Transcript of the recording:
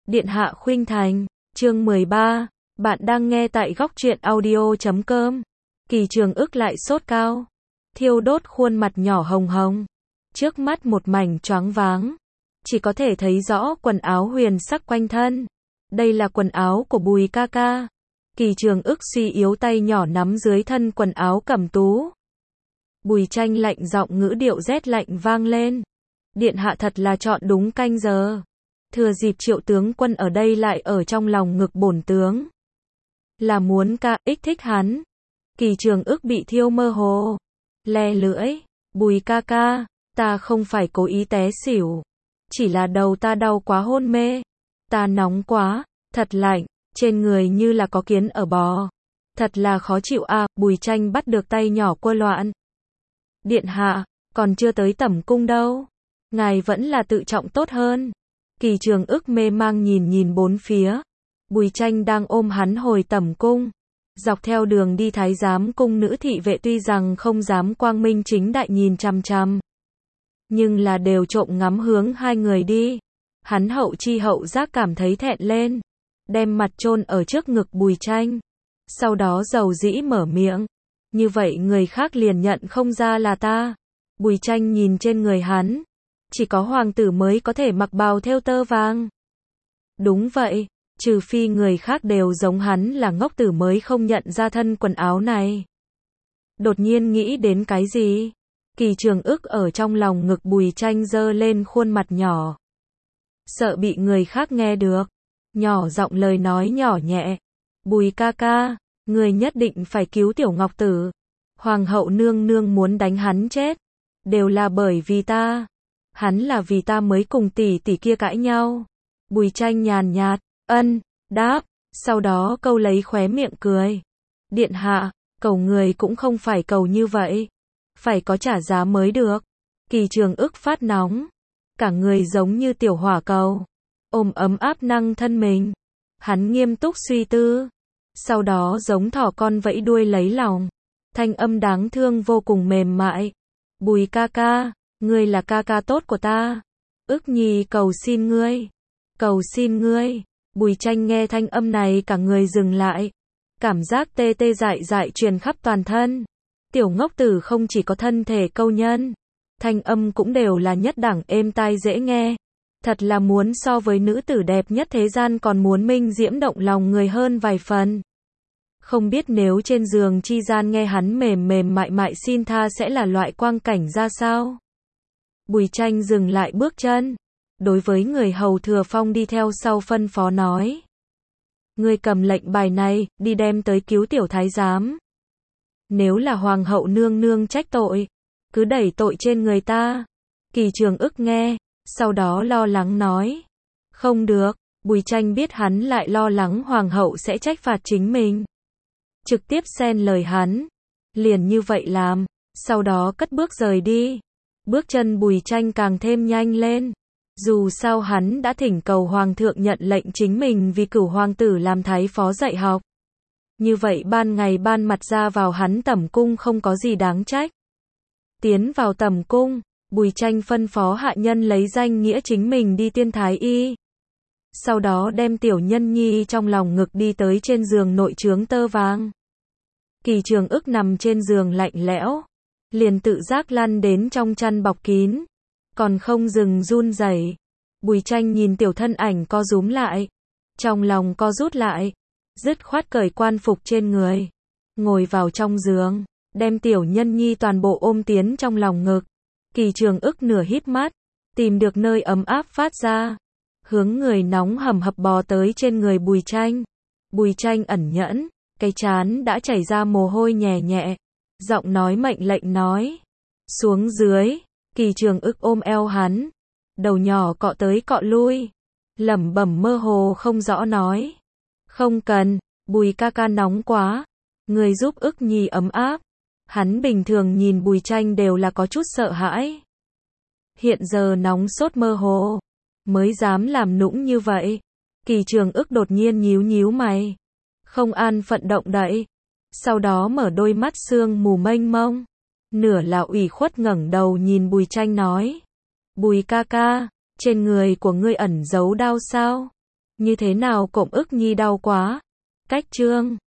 Điện hạ khuynh thành, chương 13, bạn đang nghe tại góc truyện audio.com. Kỳ Trường Ức lại sốt cao, thiêu đốt khuôn mặt nhỏ hồng hồng, trước mắt một mảnh choáng váng, chỉ có thể thấy rõ quần áo huyền sắc quanh thân. Đây là quần áo của Bùi ca ca. Kỳ Trường Ức suy yếu tay nhỏ nắm dưới thân quần áo cẩm tú. Bùi Tranh lạnh giọng ngữ điệu rét lạnh vang lên. Điện hạ thật là chọn đúng canh giờ. Thừa dịp Triệu tướng quân ở đây lại ở trong lòng ngực bổn tướng. Là muốn ca ích thích hắn. Kỳ Trường Ức bị thiêu mơ hồ. Le lưỡi. Bùi ca ca, ta không phải cố ý té xỉu. Chỉ là đầu ta đau quá hôn mê. Ta nóng quá, thật lạnh, trên người như là có kiến ở bò. Thật là khó chịu à, Bùi Tranh bắt được tay nhỏ quơ loạn. Điện hạ, còn chưa tới tẩm cung đâu. Ngài vẫn là tự trọng tốt hơn. Kỳ Trường Ức mê mang nhìn bốn phía. Bùi Tranh đang ôm hắn hồi tẩm cung. Dọc theo đường đi thái giám cung nữ thị vệ tuy rằng không dám quang minh chính đại nhìn chằm chằm, nhưng là đều trộm ngắm hướng hai người đi. Hắn hậu chi hậu giác cảm thấy thẹn lên, đem mặt chôn ở trước ngực Bùi Tranh. Sau đó dầu dĩ mở miệng. Như vậy người khác liền nhận không ra là ta. Bùi Tranh nhìn trên người hắn. Chỉ có hoàng tử mới có thể mặc bào thêu tơ vàng. Đúng vậy, trừ phi người khác đều giống hắn là ngốc tử mới không nhận ra thân quần áo này. Đột nhiên nghĩ đến cái gì? Kỳ Trường Ức ở trong lòng ngực Bùi Tranh giơ lên khuôn mặt nhỏ. Sợ bị người khác nghe được. Nhỏ giọng lời nói nhỏ nhẹ. Bùi ca ca, người nhất định phải cứu tiểu ngọc tử. Hoàng hậu nương nương muốn đánh hắn chết. Đều là bởi vì ta. Hắn là vì ta mới cùng tỷ tỷ kia cãi nhau. Bùi Tranh nhàn nhạt, đáp, sau đó câu lấy khóe miệng cười. Điện hạ, cầu người cũng không phải cầu như vậy. Phải có trả giá mới được. Kỳ Trường Ức phát nóng. Cả người giống như tiểu hỏa cầu. Ôm ấm áp năng thân mình. Hắn nghiêm túc suy tư. Sau đó giống thỏ con vẫy đuôi lấy lòng. Thanh âm đáng thương vô cùng mềm mại. Bùi ca ca, ngươi là ca ca tốt của ta. Ức nhi cầu xin ngươi. Cầu xin ngươi. Bùi Tranh nghe thanh âm này cả người dừng lại. Cảm giác tê tê dại dại truyền khắp toàn thân. Tiểu ngốc tử không chỉ có thân thể câu nhân. Thanh âm cũng đều là nhất đẳng êm tai dễ nghe. Thật là muốn so với nữ tử đẹp nhất thế gian còn muốn minh diễm động lòng người hơn vài phần. Không biết nếu trên giường chi gian nghe hắn mềm mềm mại mại xin tha sẽ là loại quang cảnh ra sao? Bùi Tranh dừng lại bước chân. Đối với người hầu Thừa Phong đi theo sau phân phó nói. Ngươi cầm lệnh bài này, đi đem tới cứu tiểu thái giám. Nếu là hoàng hậu nương nương trách tội, cứ đẩy tội trên người ta. Kỳ Trường Ức nghe, sau đó lo lắng nói. Không được, Bùi Tranh biết hắn lại lo lắng hoàng hậu sẽ trách phạt chính mình. Trực tiếp xen lời hắn. Liền như vậy làm, sau đó cất bước rời đi. Bước chân Bùi Tranh càng thêm nhanh lên. Dù sao hắn đã thỉnh cầu hoàng thượng nhận lệnh chính mình vì cửu hoàng tử làm thái phó dạy học. Như vậy ban ngày ban mặt ra vào hắn tẩm cung không có gì đáng trách. Tiến vào tẩm cung, Bùi Tranh phân phó hạ nhân lấy danh nghĩa chính mình đi tiên thái y. Sau đó đem tiểu nhân nhi trong lòng ngực đi tới trên giường nội trướng tơ vàng. Kỳ Trường Ức nằm trên giường lạnh lẽo. Liền tự giác lăn đến trong chăn bọc kín. Còn không dừng run rẩy. Bùi Tranh nhìn tiểu thân ảnh co rúm lại. Trong lòng co rút lại. Dứt khoát cởi quan phục trên người. Ngồi vào trong giường. Đem tiểu nhân nhi toàn bộ ôm tiến trong lòng ngực. Kỳ Trường Ức nửa híp mắt. Tìm được nơi ấm áp phát ra. Hướng người nóng hầm hập bò tới trên người Bùi Tranh. Bùi Tranh ẩn nhẫn. Cái trán đã chảy ra mồ hôi nhẹ nhẹ. Giọng nói mệnh lệnh nói. Xuống dưới. Kỳ Trường Ức ôm eo hắn. Đầu nhỏ cọ tới cọ lui. Lẩm bẩm mơ hồ không rõ nói. Không cần, Bùi ca ca nóng quá. Người giúp Ức nhi ấm áp. Hắn bình thường nhìn Bùi Tranh đều là có chút sợ hãi. Hiện giờ nóng sốt mơ hồ. Mới dám làm nũng như vậy. Kỳ Trường Ức đột nhiên nhíu nhíu mày. Không an phận động đậy. Sau đó mở đôi mắt sương mù mênh mông. Nửa là ủy khuất ngẩng đầu nhìn Bùi Tranh nói. Bùi ca ca, trên người của ngươi ẩn giấu đau sao? Như thế nào cộm ức nhi đau quá. Cách chương